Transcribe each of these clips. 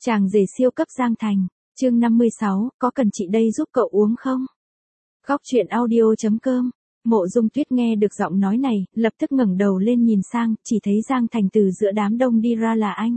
Chàng rể siêu cấp Giang Thành, chương 56, có cần chị đây giúp cậu uống không? Góc truyện audio.com. Mộ Dung Tuyết nghe được giọng nói này, lập tức ngẩng đầu lên nhìn sang, chỉ thấy Giang Thành từ giữa đám đông đi ra là anh.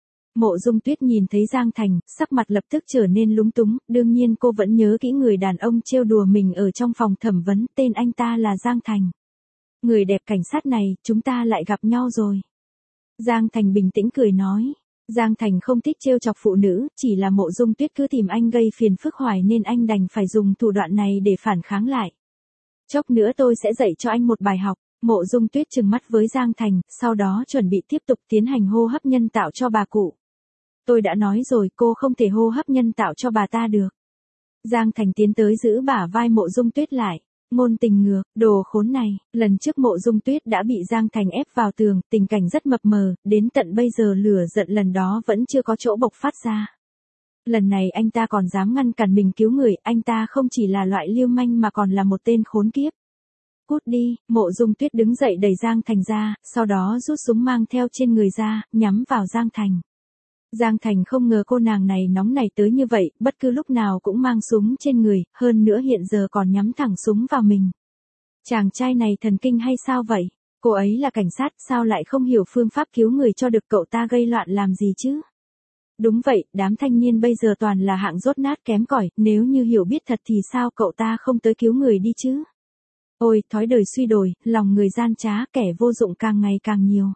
Mộ Dung Tuyết nhìn thấy Giang Thành, sắc mặt lập tức trở nên lúng túng, đương nhiên cô vẫn nhớ kỹ người đàn ông trêu đùa mình ở trong phòng thẩm vấn, tên anh ta là Giang Thành. Người đẹp cảnh sát này, chúng ta lại gặp nhau rồi. Giang Thành bình tĩnh cười nói. Giang Thành không thích trêu chọc phụ nữ, chỉ là Mộ Dung Tuyết cứ tìm anh gây phiền phức hoài nên anh đành phải dùng thủ đoạn này để phản kháng lại. Chốc nữa tôi sẽ dạy cho anh một bài học. Mộ Dung Tuyết trừng mắt với Giang Thành, sau đó chuẩn bị tiếp tục tiến hành hô hấp nhân tạo cho bà cụ. Tôi đã nói rồi, cô không thể hô hấp nhân tạo cho bà ta được. Giang Thành tiến tới giữ bả vai Mộ Dung Tuyết lại. Ngôn tình ngược, đồ khốn này, lần trước Mộ Dung Tuyết đã bị Giang Thành ép vào tường, tình cảnh rất mập mờ, đến tận bây giờ lửa giận lần đó vẫn chưa có chỗ bộc phát ra. Lần này anh ta còn dám ngăn cản mình cứu người, anh ta không chỉ là loại lưu manh mà còn là một tên khốn kiếp. Cút đi, Mộ Dung Tuyết đứng dậy đẩy Giang Thành ra, sau đó rút súng mang theo trên người ra, nhắm vào Giang Thành. Giang Thành không ngờ cô nàng này nóng nảy tới như vậy, bất cứ lúc nào cũng mang súng trên người, hơn nữa hiện giờ còn nhắm thẳng súng vào mình. Chàng trai này thần kinh hay sao vậy? Cô ấy là cảnh sát, sao lại không hiểu phương pháp cứu người cho được cậu ta gây loạn làm gì chứ? Đúng vậy, đám thanh niên bây giờ toàn là hạng dốt nát kém cỏi, nếu như hiểu biết thật thì sao cậu ta không tới cứu người đi chứ? Ôi, thói đời suy đồi, lòng người gian trá, kẻ vô dụng càng ngày càng nhiều.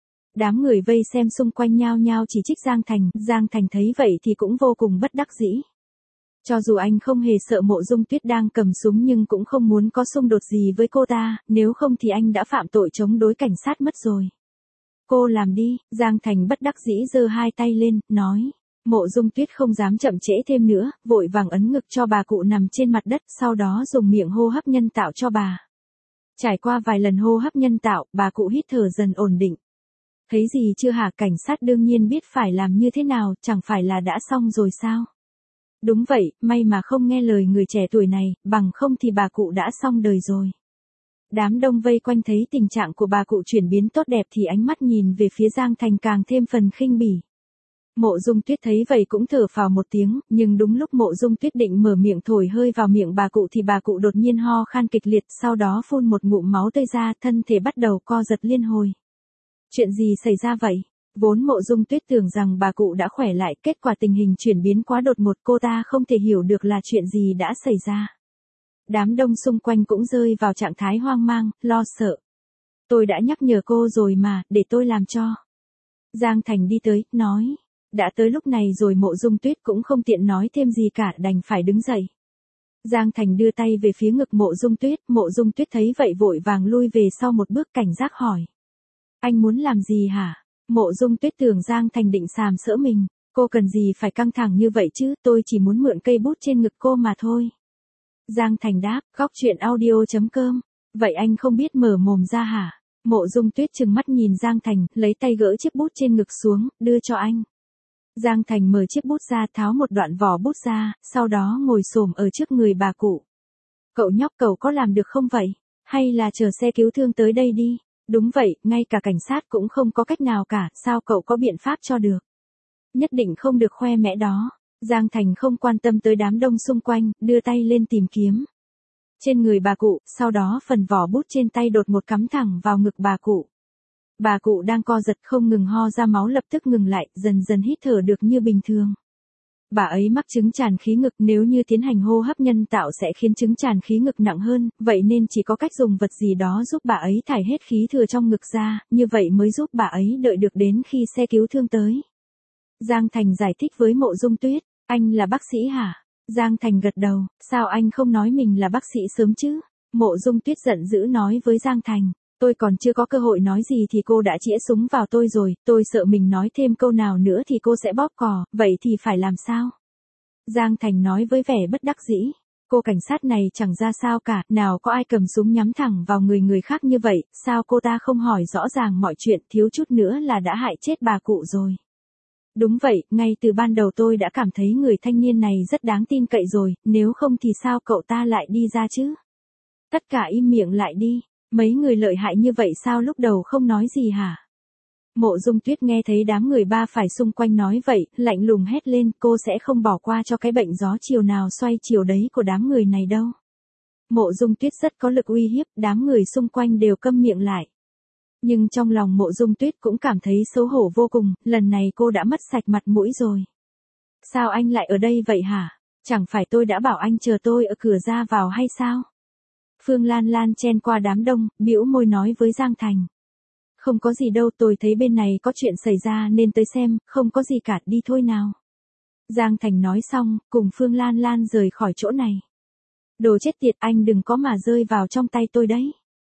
Đám người vây xem xung quanh nhao nhao chỉ trích Giang Thành thấy vậy thì cũng vô cùng bất đắc dĩ. Cho dù anh không hề sợ Mộ Dung Tuyết đang cầm súng nhưng cũng không muốn có xung đột gì với cô ta, nếu không thì anh đã phạm tội chống đối cảnh sát mất rồi. Cô làm đi, Giang Thành bất đắc dĩ giơ hai tay lên, nói. Mộ Dung Tuyết không dám chậm trễ thêm nữa, vội vàng ấn ngực cho bà cụ nằm trên mặt đất, sau đó dùng miệng hô hấp nhân tạo cho bà. Trải qua vài lần hô hấp nhân tạo, bà cụ hít thở dần ổn định. Thấy gì chưa hả? Cảnh sát đương nhiên biết phải làm như thế nào, chẳng phải là đã xong rồi sao? Đúng vậy, may mà không nghe lời người trẻ tuổi này, bằng không thì bà cụ đã xong đời rồi. Đám đông vây quanh thấy tình trạng của bà cụ chuyển biến tốt đẹp thì ánh mắt nhìn về phía Giang Thành càng thêm phần khinh bỉ. Mộ Dung Tuyết thấy vậy cũng thở phào một tiếng, nhưng đúng lúc Mộ Dung Tuyết định mở miệng thổi hơi vào miệng bà cụ thì bà cụ đột nhiên ho khan kịch liệt, sau đó phun một ngụm máu tươi ra, thân thể bắt đầu co giật liên hồi. Chuyện gì xảy ra vậy? Vốn Mộ Dung Tuyết tưởng rằng bà cụ đã khỏe lại, kết quả tình hình chuyển biến quá đột ngột, cô ta không thể hiểu được là chuyện gì đã xảy ra. Đám đông xung quanh cũng rơi vào trạng thái hoang mang, lo sợ. Tôi đã nhắc nhở cô rồi mà, để tôi làm cho. Giang Thành đi tới, nói. Đã tới lúc này rồi Mộ Dung Tuyết cũng không tiện nói thêm gì cả, đành phải đứng dậy. Giang Thành đưa tay về phía ngực Mộ Dung Tuyết thấy vậy vội vàng lui về sau một bước, cảnh giác hỏi. Anh muốn làm gì hả? Mộ Dung Tuyết tưởng Giang Thành định sàm sỡ mình. Cô cần gì phải căng thẳng như vậy chứ, tôi chỉ muốn mượn cây bút trên ngực cô mà thôi. Giang Thành đáp, góc truyện audio.com. Vậy anh không biết mở mồm ra hả? Mộ Dung Tuyết trừng mắt nhìn Giang Thành, lấy tay gỡ chiếc bút trên ngực xuống, đưa cho anh. Giang Thành mở chiếc bút ra, tháo một đoạn vỏ bút ra, sau đó ngồi xổm ở trước người bà cụ. Cậu nhóc, cậu có làm được không vậy? Hay là chờ xe cứu thương tới đây đi? Đúng vậy, ngay cả cảnh sát cũng không có cách nào cả, sao cậu có biện pháp cho được? Nhất định không được khoe mẽ đó. Giang Thành không quan tâm tới đám đông xung quanh, đưa tay lên tìm kiếm. Trên người bà cụ, sau đó phần vỏ bút trên tay đột ngột cắm thẳng vào ngực bà cụ. Bà cụ đang co giật không ngừng ho ra máu lập tức ngừng lại, dần dần hít thở được như bình thường. Bà ấy mắc chứng tràn khí ngực, nếu như tiến hành hô hấp nhân tạo sẽ khiến chứng tràn khí ngực nặng hơn, vậy nên chỉ có cách dùng vật gì đó giúp bà ấy thải hết khí thừa trong ngực ra, như vậy mới giúp bà ấy đợi được đến khi xe cứu thương tới. Giang Thành giải thích với Mộ Dung Tuyết, anh là bác sĩ hả? Giang Thành gật đầu, sao anh không nói mình là bác sĩ sớm chứ? Mộ Dung Tuyết giận dữ nói với Giang Thành, tôi còn chưa có cơ hội nói gì thì cô đã chĩa súng vào tôi rồi, tôi sợ mình nói thêm câu nào nữa thì cô sẽ bóp cò, vậy thì phải làm sao? Giang Thành nói với vẻ bất đắc dĩ, cô cảnh sát này chẳng ra sao cả, nào có ai cầm súng nhắm thẳng vào người khác như vậy, sao cô ta không hỏi rõ ràng mọi chuyện, thiếu chút nữa là đã hại chết bà cụ rồi. Đúng vậy, ngay từ ban đầu tôi đã cảm thấy người thanh niên này rất đáng tin cậy rồi, nếu không thì sao cậu ta lại đi ra chứ? Tất cả im miệng lại đi, mấy người lợi hại như vậy sao lúc đầu không nói gì hả? Mộ Dung Tuyết nghe thấy đám người ba phải xung quanh nói vậy, lạnh lùng hét lên, cô sẽ không bỏ qua cho cái bệnh gió chiều nào xoay chiều đấy của đám người này đâu. Mộ Dung Tuyết rất có lực uy hiếp, đám người xung quanh đều câm miệng lại. Nhưng trong lòng Mộ Dung Tuyết cũng cảm thấy xấu hổ vô cùng, lần này cô đã mất sạch mặt mũi rồi. Sao anh lại ở đây vậy hả? Chẳng phải tôi đã bảo anh chờ tôi ở cửa ra vào hay sao? Phương Lan Lan chen qua đám đông, bĩu môi nói với Giang Thành. Không có gì đâu, tôi thấy bên này có chuyện xảy ra nên tới xem, không có gì cả, đi thôi nào. Giang Thành nói xong, cùng Phương Lan Lan rời khỏi chỗ này. Đồ chết tiệt, anh đừng có mà rơi vào trong tay tôi đấy.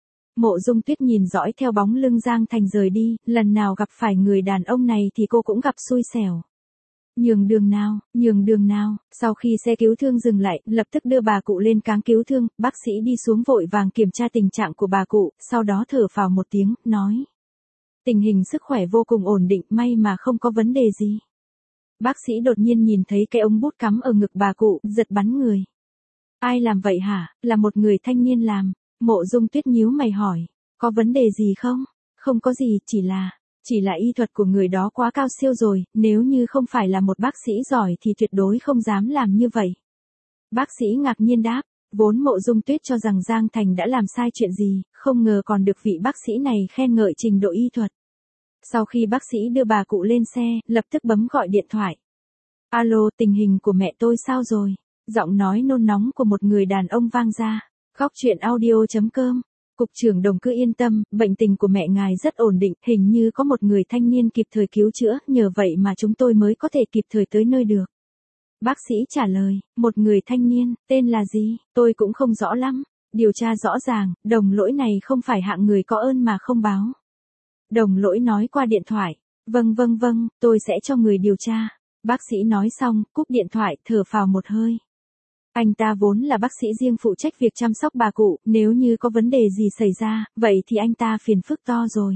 Mộ Dung Tuyết nhìn dõi theo bóng lưng Giang Thành rời đi, lần nào gặp phải người đàn ông này thì cô cũng gặp xui xẻo. Nhường đường nào, sau khi xe cứu thương dừng lại, lập tức đưa bà cụ lên cáng cứu thương, bác sĩ đi xuống vội vàng kiểm tra tình trạng của bà cụ, sau đó thở phào một tiếng, nói. Tình hình sức khỏe vô cùng ổn định, may mà không có vấn đề gì. Bác sĩ đột nhiên nhìn thấy cái ống bút cắm ở ngực bà cụ, giật bắn người. Ai làm vậy hả? Là một người thanh niên làm. Mộ Dung Tuyết nhíu mày hỏi, có vấn đề gì không? Không có gì, chỉ là y thuật của người đó quá cao siêu rồi, nếu như không phải là một bác sĩ giỏi thì tuyệt đối không dám làm như vậy. Bác sĩ ngạc nhiên đáp, vốn Mộ Dung Tuyết cho rằng Giang Thành đã làm sai chuyện gì, không ngờ còn được vị bác sĩ này khen ngợi trình độ y thuật. Sau khi bác sĩ đưa bà cụ lên xe, lập tức bấm gọi điện thoại. Alo, tình hình của mẹ tôi sao rồi? Giọng nói nôn nóng của một người đàn ông vang ra. Góc truyện audio.com. Cục trưởng Đồng cứ yên tâm, bệnh tình của mẹ ngài rất ổn định, hình như có một người thanh niên kịp thời cứu chữa, nhờ vậy mà chúng tôi mới có thể kịp thời tới nơi được. Bác sĩ trả lời, một người thanh niên, tên là gì, tôi cũng không rõ lắm. Điều tra rõ ràng, Đồng lỗi này không phải hạng người có ơn mà không báo. Đồng lỗi nói qua điện thoại, vâng, tôi sẽ cho người điều tra. Bác sĩ nói xong, cúp điện thoại, thở phào một hơi. Anh ta vốn là bác sĩ riêng phụ trách việc chăm sóc bà cụ, nếu như có vấn đề gì xảy ra, vậy thì anh ta phiền phức to rồi.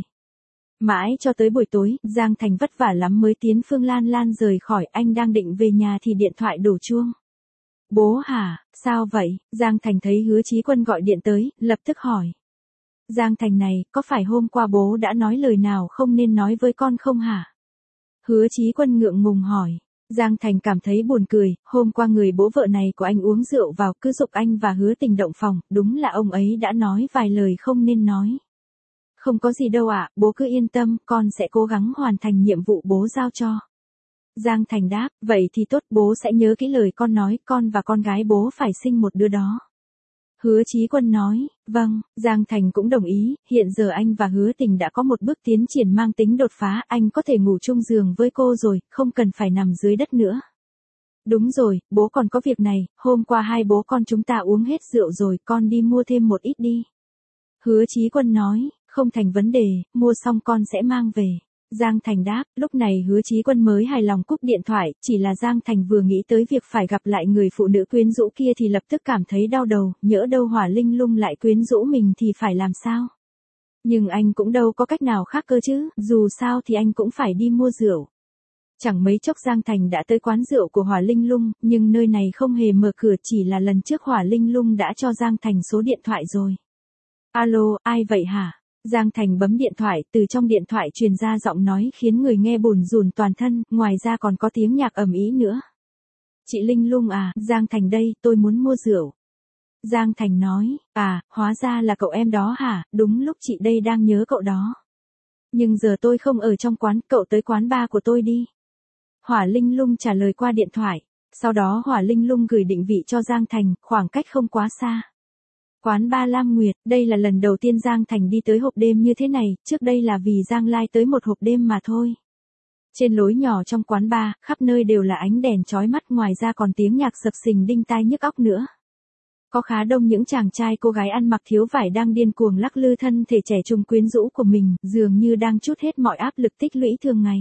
Mãi cho tới buổi tối, Giang Thành vất vả lắm mới tiến Phương Lan Lan rời khỏi, anh đang định về nhà thì điện thoại đổ chuông. Bố hả, sao vậy? Giang Thành thấy Hứa Chí Quân gọi điện tới, lập tức hỏi. Giang Thành này, có phải hôm qua bố đã nói lời nào không nên nói với con không hả? Hứa Chí Quân ngượng ngùng hỏi. Giang Thành cảm thấy buồn cười, hôm qua người bố vợ này của anh uống rượu vào cứ giục anh và Hứa Tình động phòng, đúng là ông ấy đã nói vài lời không nên nói. Không có gì đâu ạ, bố cứ yên tâm, con sẽ cố gắng hoàn thành nhiệm vụ bố giao cho. Giang Thành đáp, vậy thì tốt, bố sẽ nhớ kỹ lời con nói, con và con gái bố phải sinh một đứa đó. Hứa Chí Quân nói, vâng, Giang Thành cũng đồng ý, hiện giờ anh và Hứa Tình đã có một bước tiến triển mang tính đột phá, anh có thể ngủ chung giường với cô rồi, không cần phải nằm dưới đất nữa. Đúng rồi, bố còn có việc này, hôm qua hai bố con chúng ta uống hết rượu rồi, con đi mua thêm một ít đi. Hứa Chí Quân nói, không thành vấn đề, mua xong con sẽ mang về. Giang Thành đáp, lúc này Hứa Chí Quân mới hài lòng cúp điện thoại, chỉ là Giang Thành vừa nghĩ tới việc phải gặp lại người phụ nữ quyến rũ kia thì lập tức cảm thấy đau đầu, nhỡ đâu Hỏa Linh Lung lại quyến rũ mình thì phải làm sao? Nhưng anh cũng đâu có cách nào khác cơ chứ, dù sao thì anh cũng phải đi mua rượu. Chẳng mấy chốc Giang Thành đã tới quán rượu của Hỏa Linh Lung, nhưng nơi này không hề mở cửa, chỉ là lần trước Hỏa Linh Lung đã cho Giang Thành số điện thoại rồi. Alo, ai vậy hả? Giang Thành bấm điện thoại, từ trong điện thoại truyền ra giọng nói khiến người nghe bùn rùn toàn thân, ngoài ra còn có tiếng nhạc ầm ĩ nữa. Chị Linh Lung à, Giang Thành đây, tôi muốn mua rượu. Giang Thành nói, à, hóa ra là cậu em đó hả, đúng lúc chị đây đang nhớ cậu đó. Nhưng giờ tôi không ở trong quán, cậu tới quán bar của tôi đi. Hỏa Linh Lung trả lời qua điện thoại, sau đó Hỏa Linh Lung gửi định vị cho Giang Thành, khoảng cách không quá xa. Quán Ba Lam Nguyệt, đây là lần đầu tiên Giang Thành đi tới hộp đêm như thế này, trước đây là vì Giang Lai tới một hộp đêm mà thôi. Trên lối nhỏ trong quán bar, khắp nơi đều là ánh đèn chói mắt, ngoài ra còn tiếng nhạc sập sình đinh tai nhức óc nữa. Có khá đông những chàng trai cô gái ăn mặc thiếu vải đang điên cuồng lắc lư thân thể trẻ trung quyến rũ của mình, dường như đang trút hết mọi áp lực tích lũy thường ngày.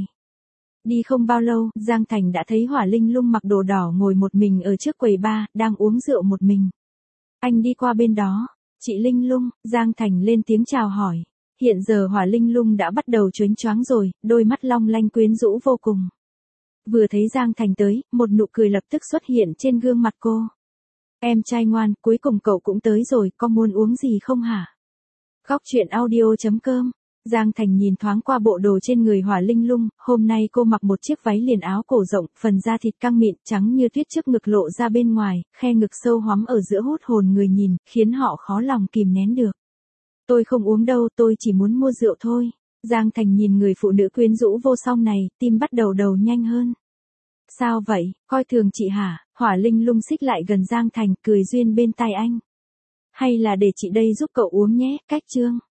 Đi không bao lâu, Giang Thành đã thấy Hỏa Linh Lung mặc đồ đỏ ngồi một mình ở trước quầy bar, đang uống rượu một mình. Anh đi qua bên đó, chị Linh Lung, Giang Thành lên tiếng chào hỏi. Hiện giờ Hỏa Linh Lung đã bắt đầu chớnh choáng rồi, đôi mắt long lanh quyến rũ vô cùng. Vừa thấy Giang Thành tới, một nụ cười lập tức xuất hiện trên gương mặt cô. Em trai ngoan, cuối cùng cậu cũng tới rồi, có muốn uống gì không hả? Góc truyện audio.com Giang Thành nhìn thoáng qua bộ đồ trên người Hỏa Linh Lung, hôm nay cô mặc một chiếc váy liền áo cổ rộng, phần da thịt căng mịn, trắng như tuyết trước ngực lộ ra bên ngoài, khe ngực sâu hoắm ở giữa hút hồn người nhìn, khiến họ khó lòng kìm nén được. Tôi không uống đâu, tôi chỉ muốn mua rượu thôi. Giang Thành nhìn người phụ nữ quyến rũ vô song này, tim bắt đầu đầu nhanh hơn. Sao vậy, coi thường chị hả? Hỏa Linh Lung xích lại gần Giang Thành, cười duyên bên tai anh. Hay là để chị đây giúp cậu uống nhé, cách chương.